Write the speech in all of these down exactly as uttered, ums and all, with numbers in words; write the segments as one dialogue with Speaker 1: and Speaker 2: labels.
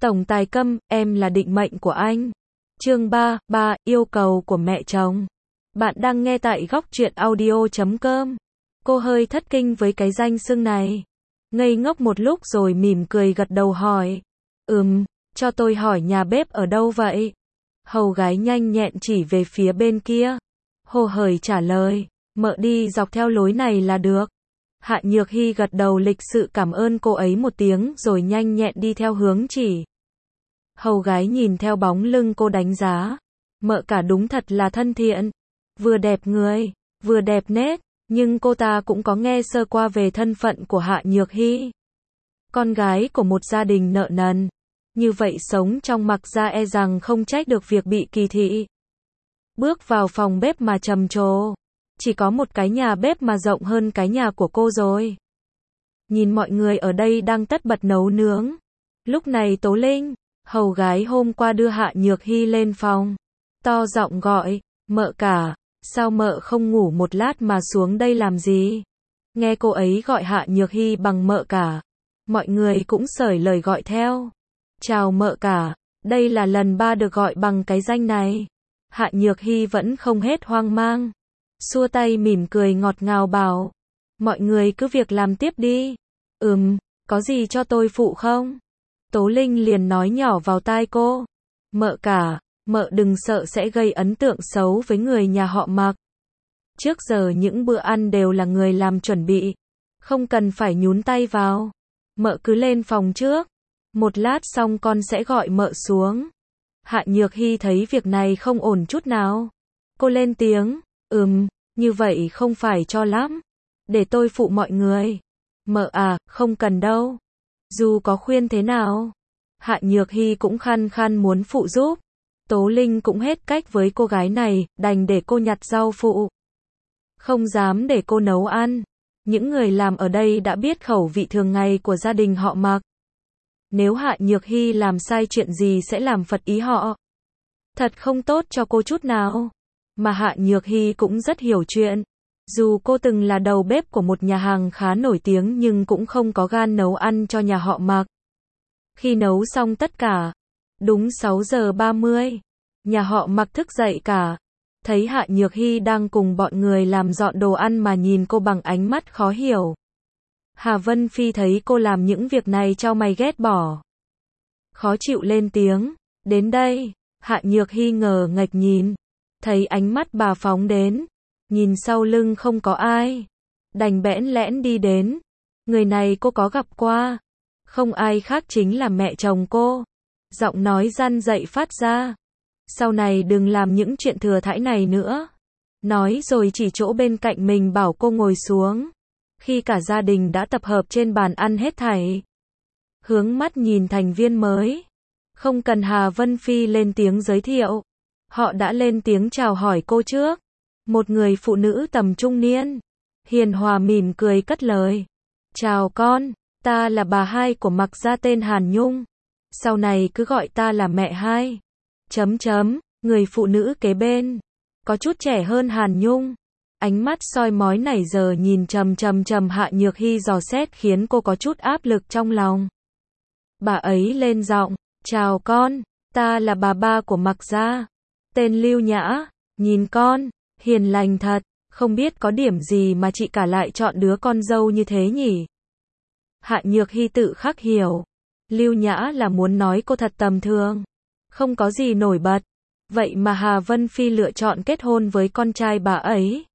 Speaker 1: Tổng tài Câm, em là định mệnh của anh. Chương ba, ba, yêu cầu của mẹ chồng. Bạn đang nghe tại góc truyện audio chấm com. Cô hơi thất kinh với cái danh xưng này. Ngây ngốc một lúc rồi mỉm cười gật đầu hỏi. Ừm, cho tôi hỏi nhà bếp ở đâu vậy? Hầu gái nhanh nhẹn chỉ về phía bên kia. Hồ hởi trả lời, mợ đi dọc theo lối này là được. Hạ Nhược Hy gật đầu lịch sự cảm ơn cô ấy một tiếng rồi nhanh nhẹn đi theo hướng chỉ. Hầu gái nhìn theo bóng lưng cô đánh giá. Mợ cả đúng thật là thân thiện. Vừa đẹp người, vừa đẹp nết, nhưng cô ta cũng có nghe sơ qua về thân phận của Hạ Nhược Hy. Con gái của một gia đình nợ nần. Như vậy sống trong mặc ra e rằng không trách được việc bị kỳ thị. Bước vào phòng bếp mà trầm trồ. Chỉ có một cái nhà bếp mà rộng hơn cái nhà của cô rồi. Nhìn mọi người ở đây đang tất bật nấu nướng. Lúc này Tố Linh, hầu gái hôm qua đưa Hạ Nhược Hy lên phòng. To giọng gọi, mợ cả, sao mợ không ngủ một lát mà xuống đây làm gì? Nghe cô ấy gọi Hạ Nhược Hy bằng mợ cả. Mọi người cũng xởi lời gọi theo. Chào mợ cả, đây là lần ba được gọi bằng cái danh này. Hạ Nhược Hy vẫn không hết hoang mang. Xua tay mỉm cười ngọt ngào bảo. Mọi người cứ việc làm tiếp đi. Ừm, có gì cho tôi phụ không? Tố Linh liền nói nhỏ vào tai cô. Mợ cả, mợ đừng sợ sẽ gây ấn tượng xấu với người nhà họ Mạc. Trước giờ những bữa ăn đều là người làm chuẩn bị. Không cần phải nhún tay vào. Mợ cứ lên phòng trước. Một lát xong con sẽ gọi mợ xuống. Hạ Nhược Hy thấy việc này không ổn chút nào. Cô lên tiếng. Ừm, như vậy không phải cho lắm. Để tôi phụ mọi người. Mợ à, không cần đâu. Dù có khuyên thế nào. Hạ Nhược Hy cũng khăng khăng muốn phụ giúp. Tố Linh cũng hết cách với cô gái này, đành để cô nhặt rau phụ. Không dám để cô nấu ăn. Những người làm ở đây đã biết khẩu vị thường ngày của gia đình họ Mạc. Nếu Hạ Nhược Hy làm sai chuyện gì sẽ làm phật ý họ. Thật không tốt cho cô chút nào. Mà Hạ Nhược Hy cũng rất hiểu chuyện. Dù cô từng là đầu bếp của một nhà hàng khá nổi tiếng nhưng cũng không có gan nấu ăn cho nhà họ Mạc. Khi nấu xong tất cả, đúng sáu giờ ba mươi, nhà họ Mạc thức dậy cả. Thấy Hạ Nhược Hy đang cùng bọn người làm dọn đồ ăn mà nhìn cô bằng ánh mắt khó hiểu. Hà Vân Phi thấy cô làm những việc này trao mày ghét bỏ. Khó chịu lên tiếng, đến đây, Hạ Nhược Hy ngờ nghệch nhìn. Thấy ánh mắt bà phóng đến, nhìn sau lưng không có ai. Đành bẽn lẽn đi đến. Người này cô có gặp qua. Không ai khác chính là mẹ chồng cô. Giọng nói răn dậy phát ra. Sau này đừng làm những chuyện thừa thãi này nữa. Nói rồi chỉ chỗ bên cạnh mình bảo cô ngồi xuống. Khi cả gia đình đã tập hợp trên bàn ăn hết thảy. Hướng mắt nhìn thành viên mới. Không cần Hà Vân Phi lên tiếng giới thiệu. Họ đã lên tiếng chào hỏi cô trước. Một người phụ nữ tầm trung niên. Hiền hòa mỉm cười cất lời. Chào con, ta là bà hai của Mạc gia tên Hàn Nhung. Sau này cứ gọi ta là mẹ hai. Chấm chấm, người phụ nữ kế bên. Có chút trẻ hơn Hàn Nhung. Ánh mắt soi mói nảy giờ nhìn trầm trầm trầm Hạ Nhược Hy dò xét khiến cô có chút áp lực trong lòng. Bà ấy lên giọng, chào con, ta là bà ba của Mạc gia. Tên Lưu Nhã, nhìn con, hiền lành thật, không biết có điểm gì mà chị cả lại chọn đứa con dâu như thế nhỉ? Hạ Nhược Hy tự khắc hiểu. Lưu Nhã là muốn nói cô thật tầm thường. Không có gì nổi bật. Vậy mà Hà Vân Phi lựa chọn kết hôn với con trai bà ấy.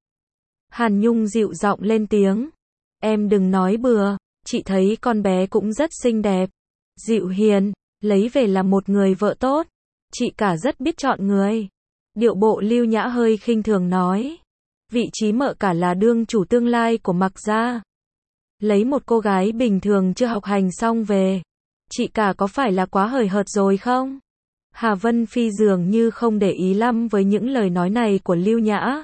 Speaker 1: Hàn Nhung dịu giọng lên tiếng. Em đừng nói bừa, chị thấy con bé cũng rất xinh đẹp. Dịu hiền, lấy về là một người vợ tốt. Chị cả rất biết chọn người. Điệu bộ Lưu Nhã hơi khinh thường nói. Vị trí mợ cả là đương chủ tương lai của Mạc gia. Lấy một cô gái bình thường chưa học hành xong về. Chị cả có phải là quá hời hợt rồi không? Hà Vân Phi dường như không để ý lắm với những lời nói này của Lưu Nhã.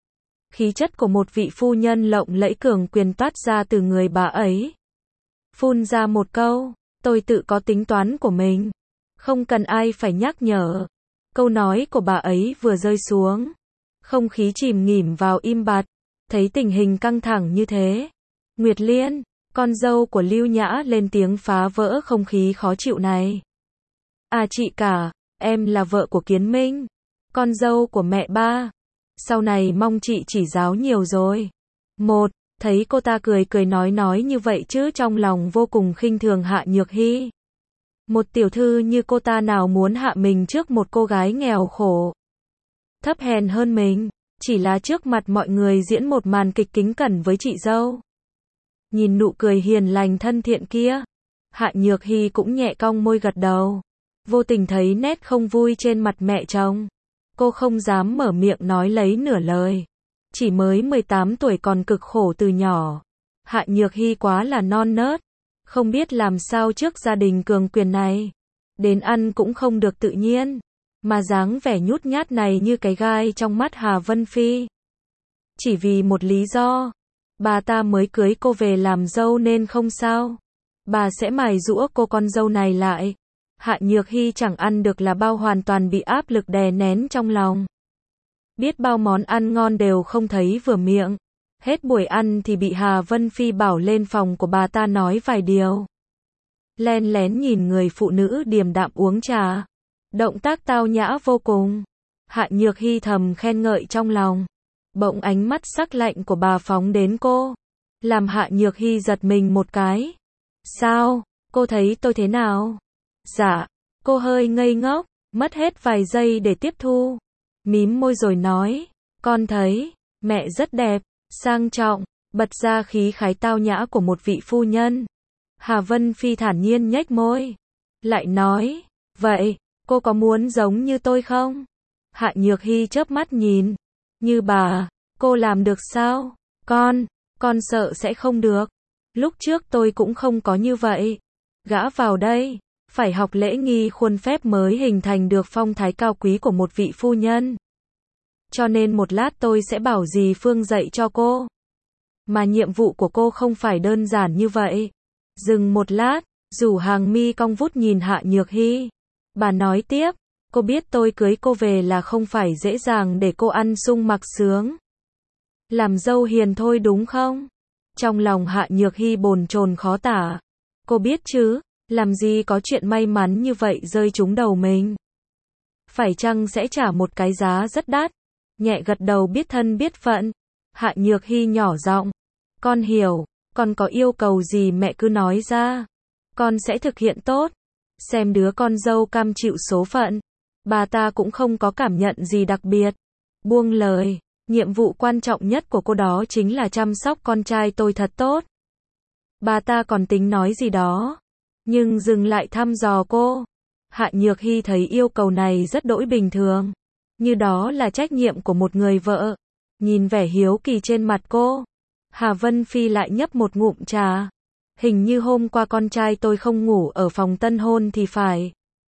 Speaker 1: Khí chất của một vị phu nhân lộng lẫy cường quyền toát ra từ người bà ấy. Phun ra một câu, tôi tự có tính toán của mình. Không cần ai phải nhắc nhở. Câu nói của bà ấy vừa rơi xuống. Không khí chìm nghỉm vào im bặt. Thấy tình hình căng thẳng như thế. Nguyệt Liên, con dâu của Lưu Nhã lên tiếng phá vỡ không khí khó chịu này. À chị cả, em là vợ của Kiến Minh, con dâu của mẹ ba. Sau này mong chị chỉ giáo nhiều rồi. Một, thấy cô ta cười cười nói nói như vậy chứ trong lòng vô cùng khinh thường Hạ Nhược Hy. Một tiểu thư như cô ta nào muốn hạ mình trước một cô gái nghèo khổ, thấp hèn hơn mình, chỉ là trước mặt mọi người diễn một màn kịch kính cẩn với chị dâu. Nhìn nụ cười hiền lành thân thiện kia, Hạ Nhược Hy cũng nhẹ cong môi gật đầu. Vô tình thấy nét không vui trên mặt mẹ chồng. Cô không dám mở miệng nói lấy nửa lời. Chỉ mới mười tám tuổi còn cực khổ từ nhỏ. Hạ Nhược Hy quá là non nớt. Không biết làm sao trước gia đình cường quyền này. Đến ăn cũng không được tự nhiên. Mà dáng vẻ nhút nhát này như cái gai trong mắt Hà Vân Phi. Chỉ vì một lý do. Bà ta mới cưới cô về làm dâu nên không sao. Bà sẽ mài giũa cô con dâu này lại. Hạ Nhược Hy chẳng ăn được là bao hoàn toàn bị áp lực đè nén trong lòng. Biết bao món ăn ngon đều không thấy vừa miệng. Hết buổi ăn thì bị Hà Vân Phi bảo lên phòng của bà ta nói vài điều. Len lén nhìn người phụ nữ điềm đạm uống trà. Động tác tao nhã vô cùng. Hạ Nhược Hy thầm khen ngợi trong lòng. Bỗng ánh mắt sắc lạnh của bà phóng đến cô. Làm Hạ Nhược Hy giật mình một cái. Sao? Cô thấy tôi thế nào? Dạ. Cô hơi ngây ngốc, mất hết vài giây để tiếp thu. Mím môi rồi nói. Con thấy, mẹ rất đẹp, sang trọng, bật ra khí khái tao nhã của một vị phu nhân. Hà Vân Phi thản nhiên nhếch môi. Lại nói. Vậy, cô có muốn giống như tôi không? Hạ Nhược Hy chớp mắt nhìn. Như bà, cô làm được sao? Con, con sợ sẽ không được. Lúc trước tôi cũng không có như vậy. Gã vào đây, phải học lễ nghi khuôn phép mới hình thành được phong thái cao quý của một vị phu nhân. Cho nên một lát tôi sẽ bảo dì Phương dạy cho cô. Mà nhiệm vụ của cô không phải đơn giản như vậy. Dừng một lát, rủ hàng mi cong vút nhìn Hạ Nhược Hy. Bà nói tiếp, cô biết tôi cưới cô về là không phải dễ dàng để cô ăn sung mặc sướng. Làm dâu hiền thôi đúng không? Trong lòng Hạ Nhược Hy bồn chồn khó tả. Cô biết chứ, làm gì có chuyện may mắn như vậy rơi trúng đầu mình. Phải chăng sẽ trả một cái giá rất đắt? Nhẹ gật đầu biết thân biết phận. Hạ Nhược Hy nhỏ giọng. Con hiểu, con có yêu cầu gì mẹ cứ nói ra. Con sẽ thực hiện tốt. Xem đứa con dâu cam chịu số phận. Bà ta cũng không có cảm nhận gì đặc biệt. Buông lời. Nhiệm vụ quan trọng nhất của cô đó chính là chăm sóc con trai tôi thật tốt. Bà ta còn tính nói gì đó. Nhưng dừng lại thăm dò cô. Hạ Nhược Hy thấy yêu cầu này rất đỗi bình thường. Như đó là trách nhiệm của một người vợ. Nhìn vẻ hiếu kỳ trên mặt cô. Hà Vân Phi lại nhấp một ngụm trà. Hình như hôm qua con trai tôi không ngủ ở phòng tân hôn thì phải.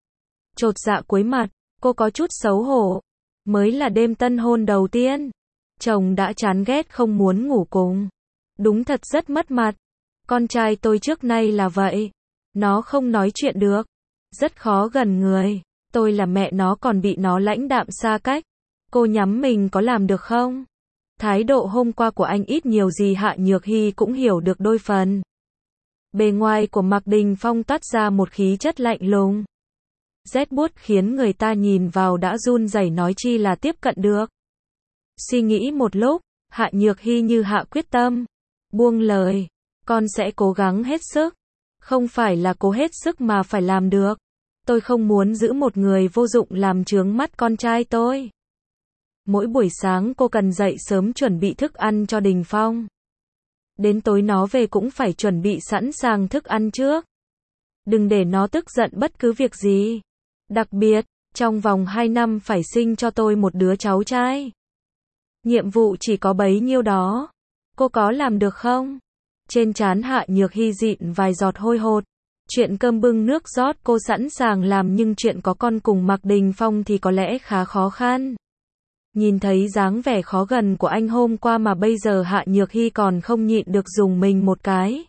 Speaker 1: Chột dạ cúi mặt, cô có chút xấu hổ. Mới là đêm tân hôn đầu tiên. Chồng đã chán ghét không muốn ngủ cùng. Đúng thật rất mất mặt. Con trai tôi trước nay là vậy. Nó không nói chuyện được. Rất khó gần người. Tôi là mẹ nó còn bị nó lãnh đạm xa cách. Cô nhắm mình có làm được không? Thái độ hôm qua của anh ít nhiều gì Hạ Nhược Hy cũng hiểu được đôi phần. Bề ngoài của Mạc Đình Phong toát ra một khí chất lạnh lùng. Rét buốt khiến người ta nhìn vào đã run rẩy nói chi là tiếp cận được. Suy nghĩ một lúc, Hạ Nhược Hy như hạ quyết tâm. Buông lời. Con sẽ cố gắng hết sức. Không phải là cố hết sức mà phải làm được. Tôi không muốn giữ một người vô dụng làm chướng mắt con trai tôi. Mỗi buổi sáng cô cần dậy sớm chuẩn bị thức ăn cho Đình Phong. Đến tối nó về cũng phải chuẩn bị sẵn sàng thức ăn trước. Đừng để nó tức giận bất cứ việc gì. Đặc biệt, trong vòng hai năm phải sinh cho tôi một đứa cháu trai. Nhiệm vụ chỉ có bấy nhiêu đó. Cô có làm được không? Trên trán Hạ Nhược Hy dịn vài giọt hôi hột. Chuyện cơm bưng nước rót cô sẵn sàng làm nhưng chuyện có con cùng Mạc Đình Phong thì có lẽ khá khó khăn. Nhìn thấy dáng vẻ khó gần của anh hôm qua mà bây giờ Hạ Nhược Hy còn không nhịn được dùng mình một cái.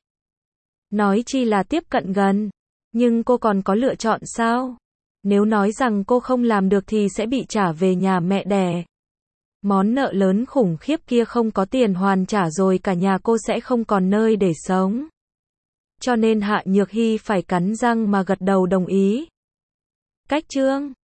Speaker 1: Nói chi là tiếp cận gần. Nhưng cô còn có lựa chọn sao? Nếu nói rằng cô không làm được thì sẽ bị trả về nhà mẹ đẻ. Món nợ lớn khủng khiếp kia không có tiền hoàn trả rồi cả nhà cô sẽ không còn nơi để sống. Cho nên Hạ Nhược Hy phải cắn răng mà gật đầu đồng ý. Cách chương